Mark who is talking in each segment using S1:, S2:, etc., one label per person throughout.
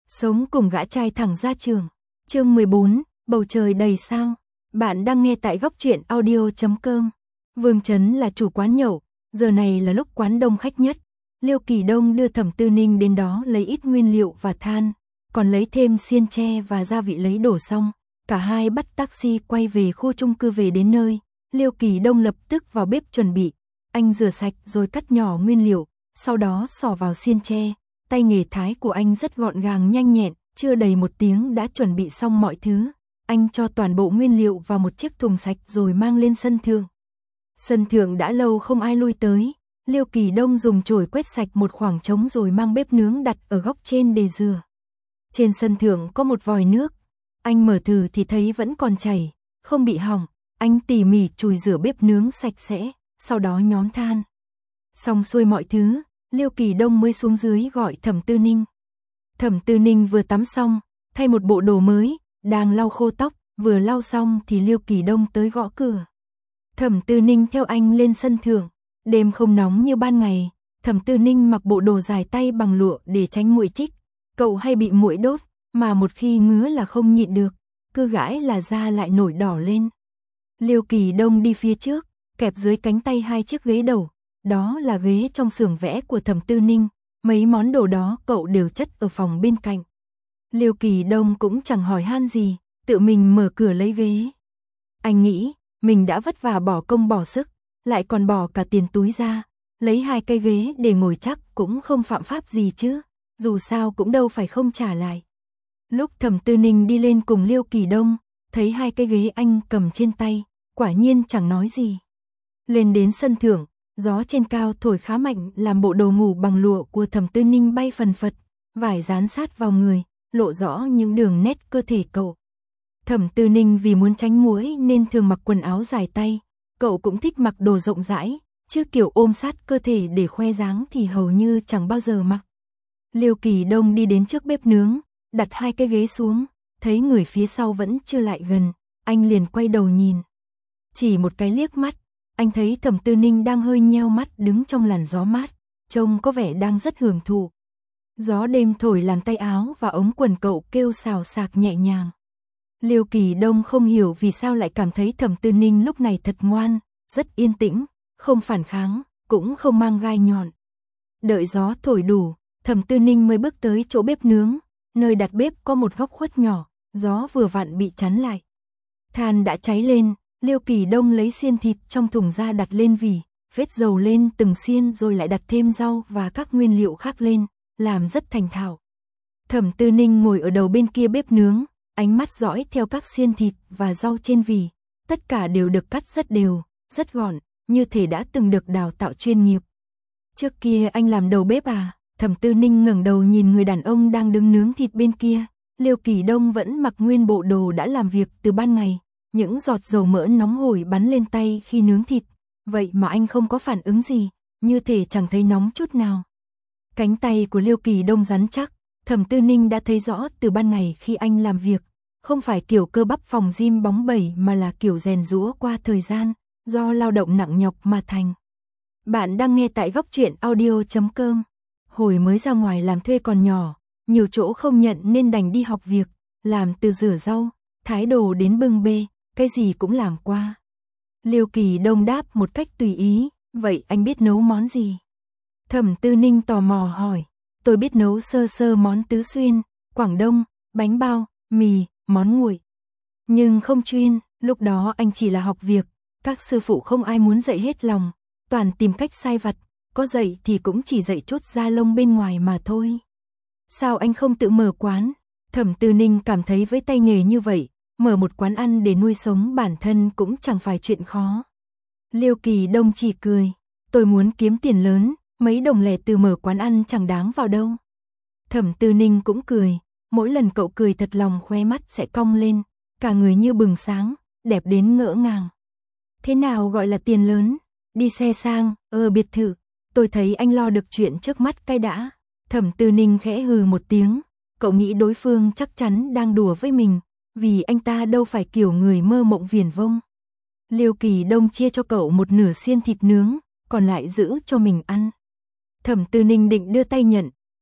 S1: Sống cùng gã trai thẳng ra trường. Chương 14, bầu trời đầy sao. Bạn đang nghe tại góc truyện audio.com. Vương Trấn là chủ quán nhậu, giờ này là lúc quán đông khách nhất. Liêu Kỳ Đông đưa Thẩm Tư Ninh đến đó lấy ít nguyên liệu và than, còn lấy thêm xiên tre và gia vị lấy đổ xong. Cả hai bắt taxi quay về khu chung cư. Về đến nơi, Liêu Kỳ Đông lập tức vào bếp chuẩn bị. Anh rửa sạch rồi cắt nhỏ nguyên liệu, sau đó xỏ vào xiên tre. Tay nghề Thái của anh rất gọn gàng nhanh nhẹn, chưa đầy 1 tiếng đã chuẩn bị xong mọi thứ. Anh cho toàn bộ nguyên liệu vào một chiếc thùng sạch rồi mang lên sân thượng. Sân thượng đã lâu không ai lui tới, Liêu Kỳ Đông dùng chổi quét sạch một khoảng trống rồi mang bếp nướng đặt ở góc trên để rửa. Trên sân thượng có một vòi nước, anh mở thử thì thấy vẫn còn chảy, không bị hỏng. Anh tỉ mỉ chùi rửa bếp nướng sạch sẽ, sau đó nhóm than. Xong xuôi mọi thứ, Liêu Kỳ Đông mới xuống dưới gọi Thẩm Tư Ninh. Thẩm Tư Ninh vừa tắm xong, thay một bộ đồ mới, đang lau khô tóc, vừa lau xong thì Liêu Kỳ Đông tới gõ cửa. Thẩm Tư Ninh theo anh lên sân thượng, đêm không nóng như ban ngày, Thẩm Tư Ninh mặc bộ đồ dài tay bằng lụa để tránh muỗi chích. Cậu hay bị muỗi đốt, mà một khi ngứa là không nhịn được, cứ gãi là da lại nổi đỏ lên. Liêu Kỳ Đông đi phía trước, kẹp dưới cánh tay 2 chiếc ghế đầu. Đó là ghế trong xưởng vẽ của Thẩm Tư Ninh, mấy món đồ đó cậu đều chất ở phòng bên cạnh. Liêu Kỳ Đông cũng chẳng hỏi han gì, tự mình mở cửa lấy ghế. Anh nghĩ, mình đã vất vả bỏ công bỏ sức, lại còn bỏ cả tiền túi ra, lấy 2 cây ghế để ngồi chắc cũng không phạm pháp gì chứ, dù sao cũng đâu phải không trả lại. Lúc Thẩm Tư Ninh đi lên cùng Liêu Kỳ Đông, thấy 2 cây ghế anh cầm trên tay, quả nhiên chẳng nói gì. Lên đến sân thượng, gió trên cao thổi khá mạnh làm bộ đồ ngủ bằng lụa của Thẩm Tư Ninh bay phần phật, vải dán sát vào người, lộ rõ những đường nét cơ thể cậu. Thẩm Tư Ninh vì muốn tránh muỗi nên thường mặc quần áo dài tay, cậu cũng thích mặc đồ rộng rãi, chứ kiểu ôm sát cơ thể để khoe dáng thì hầu như chẳng bao giờ mặc. Liêu Kỳ Đông đi đến trước bếp nướng, đặt 2 cái ghế xuống, thấy người phía sau vẫn chưa lại gần, anh liền quay đầu nhìn. Chỉ một cái liếc mắt, anh thấy Thẩm Tư Ninh đang hơi nheo mắt đứng trong làn gió mát, trông có vẻ đang rất hưởng thụ. Gió đêm thổi làm tay áo và ống quần cậu kêu xào xạc nhẹ nhàng. Liêu Kỳ Đông không hiểu vì sao lại cảm thấy Thẩm Tư Ninh lúc này thật ngoan, rất yên tĩnh, không phản kháng, cũng không mang gai nhọn. Đợi gió thổi đủ, Thẩm Tư Ninh mới bước tới chỗ bếp nướng, nơi đặt bếp có một góc khuất nhỏ, gió vừa vặn bị chắn lại. Than đã cháy lên, Liêu Kỳ Đông lấy xiên thịt trong thùng ra đặt lên vỉ, vết dầu lên từng xiên rồi lại đặt thêm rau và các nguyên liệu khác lên, làm rất thành thạo. Thẩm Tư Ninh ngồi ở đầu bên kia bếp nướng, ánh mắt dõi theo các xiên thịt và rau trên vỉ, tất cả đều được cắt rất đều, rất gọn, như thể đã từng được đào tạo chuyên nghiệp. Trước kia anh làm đầu bếp à? Thẩm Tư Ninh ngẩng đầu nhìn người đàn ông đang đứng nướng thịt bên kia. Liêu Kỳ Đông vẫn mặc nguyên bộ đồ đã làm việc từ ban ngày, những giọt dầu mỡ nóng hổi bắn lên tay khi nướng thịt, vậy mà anh không có phản ứng gì, như thể chẳng thấy nóng chút nào. Cánh tay của Liêu Kỳ Đông rắn chắc, Thẩm Tư Ninh đã thấy rõ từ ban ngày khi anh làm việc, không phải kiểu cơ bắp phòng gym bóng bẩy mà là kiểu rèn giũa qua thời gian, do lao động nặng nhọc mà thành. Bạn đang nghe tại góc truyện audio.com. Hồi mới ra ngoài làm thuê còn nhỏ, nhiều chỗ không nhận nên đành đi học việc, làm từ rửa rau, thái đồ đến bưng bê, cái gì cũng làm qua. Liêu Kỳ Đông đáp một cách tùy ý, vậy anh biết nấu món gì? Thẩm Tư Ninh tò mò hỏi, tôi biết nấu sơ sơ món tứ xuyên, Quảng Đông, bánh bao, mì, món nguội. Nhưng không chuyên, lúc đó anh chỉ là học việc, các sư phụ không ai muốn dạy hết lòng, toàn tìm cách sai vặt, có dạy thì cũng chỉ dạy chút da lông bên ngoài mà thôi. Sao anh không tự mở quán? Thẩm Tư Ninh cảm thấy với tay nghề như vậy, mở một quán ăn để nuôi sống bản thân cũng chẳng phải chuyện khó. Liêu Kỳ Đông chỉ cười, tôi muốn kiếm tiền lớn, mấy đồng lẻ từ mở quán ăn chẳng đáng vào đâu. Thẩm Tư Ninh cũng cười, mỗi lần cậu cười thật lòng khóe mắt sẽ cong lên, cả người như bừng sáng, đẹp đến ngỡ ngàng. Thế nào gọi là tiền lớn? Đi xe sang, biệt thự, tôi thấy anh lo được chuyện trước mắt cái đã. Thẩm Tư Ninh khẽ hừ một tiếng, cậu nghĩ đối phương chắc chắn đang đùa với mình, vì anh ta đâu phải kiểu người mơ mộng viển vông. Liêu Kỳ Đông chia cho cậu một nửa xiên thịt nướng, còn lại giữ cho mình ăn. Thẩm Tư Ninh định đưa tay nhận,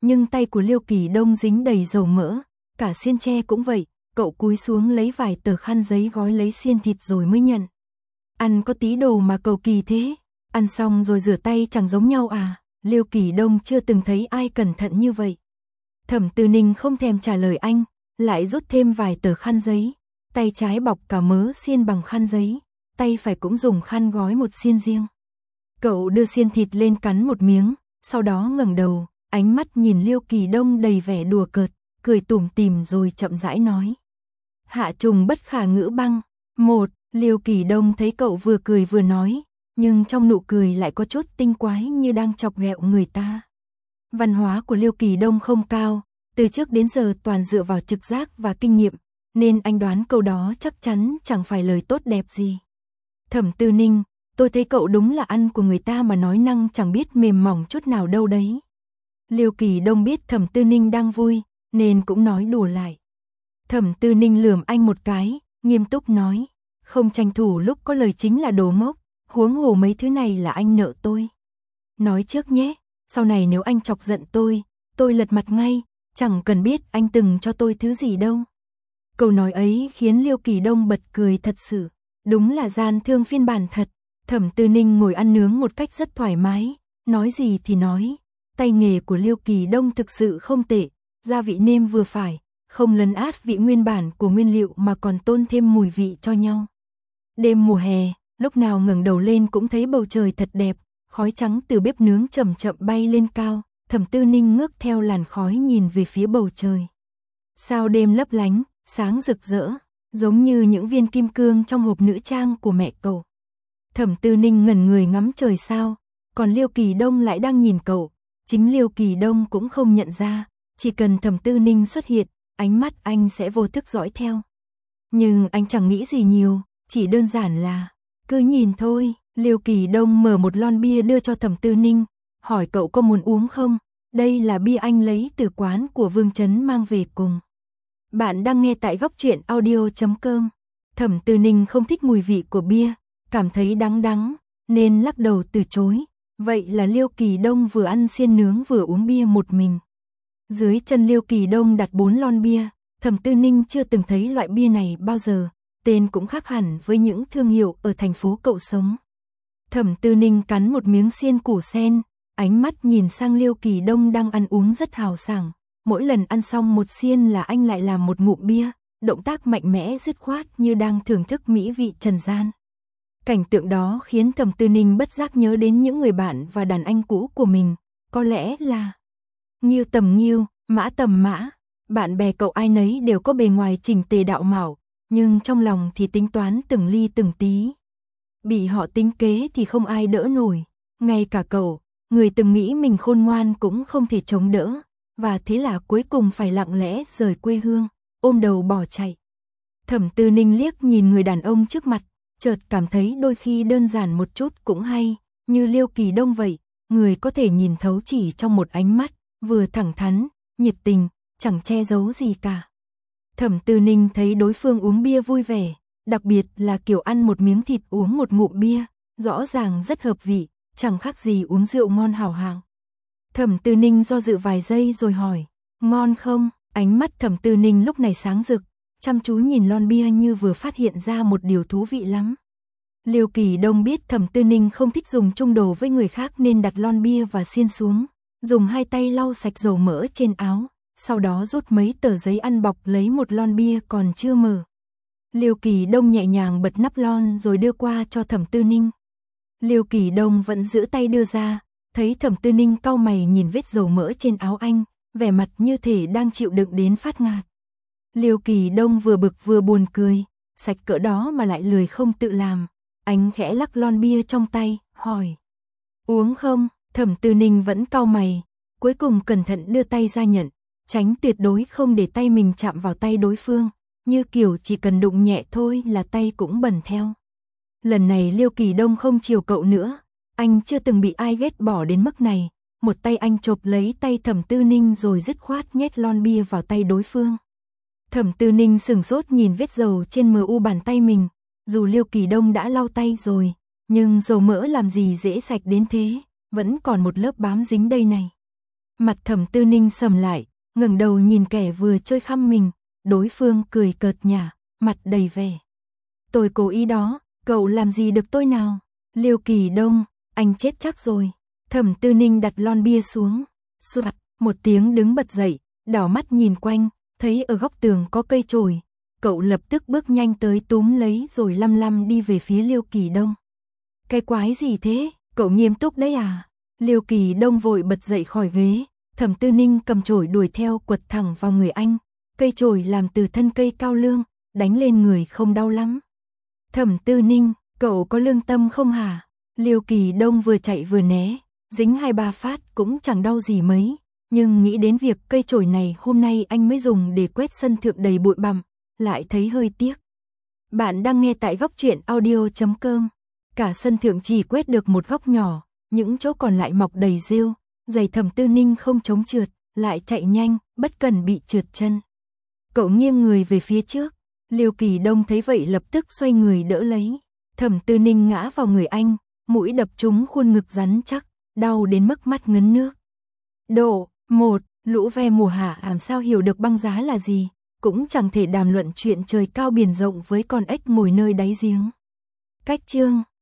S1: nhưng tay của Liêu Kỳ Đông dính đầy dầu mỡ, cả xiên tre cũng vậy, cậu cúi xuống lấy vài tờ khăn giấy gói lấy xiên thịt rồi mới nhận. Ăn có tí đồ mà cầu kỳ thế, ăn xong rồi rửa tay chẳng giống nhau à? Liêu Kỳ Đông chưa từng thấy ai cẩn thận như vậy. Thẩm Tư Ninh không thèm trả lời anh, lại rút thêm vài tờ khăn giấy, tay trái bọc cả mớ xiên bằng khăn giấy, tay phải cũng dùng khăn gói một xiên riêng. Cậu đưa xiên thịt lên cắn một miếng, sau đó ngẩng đầu, ánh mắt nhìn Liêu Kỳ Đông đầy vẻ đùa cợt, cười tủm tỉm rồi chậm rãi nói. Hạ trùng bất khả ngữ băng. Liêu Kỳ Đông thấy cậu vừa cười vừa nói, nhưng trong nụ cười lại có chút tinh quái như đang chọc ghẹo người ta. Văn hóa của Liêu Kỳ Đông không cao, từ trước đến giờ toàn dựa vào trực giác và kinh nghiệm, nên anh đoán câu đó chắc chắn chẳng phải lời tốt đẹp gì. Thẩm Tư Ninh, tôi thấy cậu đúng là ăn của người ta mà nói năng chẳng biết mềm mỏng chút nào đâu đấy. Liêu Kỳ Đông biết Thẩm Tư Ninh đang vui, nên cũng nói đùa lại. Thẩm Tư Ninh lườm anh một cái, nghiêm túc nói, không tranh thủ lúc có lời chính là đồ ngốc, huống hồ mấy thứ này là anh nợ tôi. Nói trước nhé, sau này nếu anh chọc giận tôi lật mặt ngay, chẳng cần biết anh từng cho tôi thứ gì đâu. Câu nói ấy khiến Liêu Kỳ Đông bật cười thật sự, đúng là gian thương phiên bản thật. Thẩm Tư Ninh ngồi ăn nướng một cách rất thoải mái, nói gì thì nói, tay nghề của Liêu Kỳ Đông thực sự không tệ, gia vị nêm vừa phải, không lấn át vị nguyên bản của nguyên liệu mà còn tôn thêm mùi vị cho nhau. Đêm mùa hè, lúc nào ngẩng đầu lên cũng thấy bầu trời thật đẹp, khói trắng từ bếp nướng chậm chậm bay lên cao, Thẩm Tư Ninh ngước theo làn khói nhìn về phía bầu trời. Sao đêm lấp lánh, sáng rực rỡ, giống như những viên kim cương trong hộp nữ trang của mẹ cậu. Thẩm Tư Ninh ngẩn người ngắm trời sao, còn Liêu Kỳ Đông lại đang nhìn cậu, chính Liêu Kỳ Đông cũng không nhận ra, chỉ cần Thẩm Tư Ninh xuất hiện, ánh mắt anh sẽ vô thức dõi theo. Nhưng anh chẳng nghĩ gì nhiều, chỉ đơn giản là, cứ nhìn thôi. Liêu Kỳ Đông mở một lon bia đưa cho Thẩm Tư Ninh, hỏi cậu có muốn uống không, đây là bia anh lấy từ quán của Vương Trấn mang về cùng. Bạn đang nghe tại Góc Truyện Audio.com. Thẩm Tư Ninh không thích mùi vị của bia, cảm thấy đắng, nên lắc đầu từ chối. Vậy là Liêu Kỳ Đông vừa ăn xiên nướng vừa uống bia một mình. Dưới chân Liêu Kỳ Đông đặt 4 lon bia, Thẩm Tư Ninh chưa từng thấy loại bia này bao giờ, tên cũng khác hẳn với những thương hiệu ở thành phố cậu sống. Thẩm Tư Ninh cắn một miếng xiên củ sen, ánh mắt nhìn sang Liêu Kỳ Đông đang ăn uống rất hào sảng. Mỗi lần ăn xong một xiên là anh lại làm một ngụm bia, động tác mạnh mẽ dứt khoát như đang thưởng thức mỹ vị trần gian. Cảnh tượng đó khiến Thẩm Tư Ninh bất giác nhớ đến những người bạn và đàn anh cũ của mình, có lẽ là Nghiêu tầm Nghiêu, Mã tầm Mã. Bạn bè cậu ai nấy đều có bề ngoài chỉnh tề đạo mạo, nhưng trong lòng thì tính toán từng ly từng tí. Bị họ tính kế thì không ai đỡ nổi, ngay cả cậu, người từng nghĩ mình khôn ngoan cũng không thể chống đỡ, và thế là cuối cùng phải lặng lẽ rời quê hương, ôm đầu bỏ chạy. Thẩm Tư Ninh liếc nhìn người đàn ông trước mặt, chợt cảm thấy đôi khi đơn giản một chút cũng hay, như Liêu Kỳ Đông vậy, người có thể nhìn thấu chỉ trong một ánh mắt, vừa thẳng thắn, nhiệt tình, chẳng che giấu gì cả. Thẩm Tư Ninh thấy đối phương uống bia vui vẻ, đặc biệt là kiểu ăn một miếng thịt uống một ngụm bia, rõ ràng rất hợp vị, chẳng khác gì uống rượu ngon hảo hạng. Thẩm Tư Ninh do dự vài giây rồi hỏi, ngon không? Ánh mắt Thẩm Tư Ninh lúc này sáng rực, chăm chú nhìn lon bia như vừa phát hiện ra một điều thú vị lắm. Liêu Kỳ Đông biết Thẩm Tư Ninh không thích dùng chung đồ với người khác nên đặt lon bia và xiên xuống, dùng hai tay lau sạch dầu mỡ trên áo, sau đó rút mấy tờ giấy ăn bọc lấy một lon bia còn chưa mở. Liêu Kỳ Đông nhẹ nhàng bật nắp lon rồi đưa qua cho Thẩm Tư Ninh. Liêu Kỳ Đông vẫn giữ tay đưa ra, thấy Thẩm Tư Ninh cau mày nhìn vết dầu mỡ trên áo anh, vẻ mặt như thể đang chịu đựng đến phát ngạt. Liêu Kỳ Đông vừa bực vừa buồn cười, sạch cỡ đó mà lại lười không tự làm. Anh khẽ lắc lon bia trong tay, hỏi, uống không? Thẩm Tư Ninh vẫn cau mày, cuối cùng cẩn thận đưa tay ra nhận, tránh tuyệt đối không để tay mình chạm vào tay đối phương, như kiểu chỉ cần đụng nhẹ thôi là tay cũng bẩn theo. Lần này Liêu Kỳ Đông không chiều cậu nữa, anh chưa từng bị ai ghét bỏ đến mức này, một tay anh chộp lấy tay Thẩm Tư Ninh rồi dứt khoát nhét lon bia vào tay đối phương. Thẩm Tư Ninh sửng sốt nhìn vết dầu trên mu bàn tay mình, dù Liêu Kỳ Đông đã lau tay rồi, nhưng dầu mỡ làm gì dễ sạch đến thế, vẫn còn một lớp bám dính đây này. Mặt Thẩm Tư Ninh sầm lại, ngẩng đầu nhìn kẻ vừa chơi khăm mình, đối phương cười cợt nhả, mặt đầy vẻ. Tôi cố ý đó, cậu làm gì được tôi nào? Liêu Kỳ Đông, anh chết chắc rồi. Thẩm Tư Ninh đặt lon bia xuống, soạt, một tiếng đứng bật dậy, đảo mắt nhìn quanh, thấy ở góc tường có cây chổi. Cậu lập tức bước nhanh tới túm lấy rồi lăm lăm đi về phía Liêu Kỳ Đông. Cái quái gì thế, cậu nghiêm túc đấy à? Liêu Kỳ Đông vội bật dậy khỏi ghế, Thẩm Tư Ninh cầm chổi đuổi theo quật thẳng vào người anh. Cây chổi làm từ thân cây cao lương, đánh lên người không đau lắm. Thẩm Tư Ninh, cậu có lương tâm không hả? Liêu Kỳ Đông vừa chạy vừa né, dính 2-3 phát cũng chẳng đau gì mấy, nhưng nghĩ đến việc cây chổi này hôm nay anh mới dùng để quét sân thượng đầy bụi bặm, lại thấy hơi tiếc. Bạn đang nghe tại góc truyện audio.com. Cả sân thượng chỉ quét được một góc nhỏ, những chỗ còn lại mọc đầy rêu, giày Thẩm Tư Ninh không chống trượt, lại chạy nhanh, bất cần bị trượt chân. Cậu nghiêng người về phía trước, Liêu Kỳ Đông thấy vậy lập tức xoay người đỡ lấy. Thẩm Tư Ninh ngã vào người anh, mũi đập trúng khuôn ngực rắn chắc, đau đến mức mắt ngấn nước. Độ 1. Lũ ve mùa hạ làm sao hiểu được băng giá là gì, cũng chẳng thể đàm luận chuyện trời cao biển rộng với con ếch ngồi nơi đáy giếng. Cách chương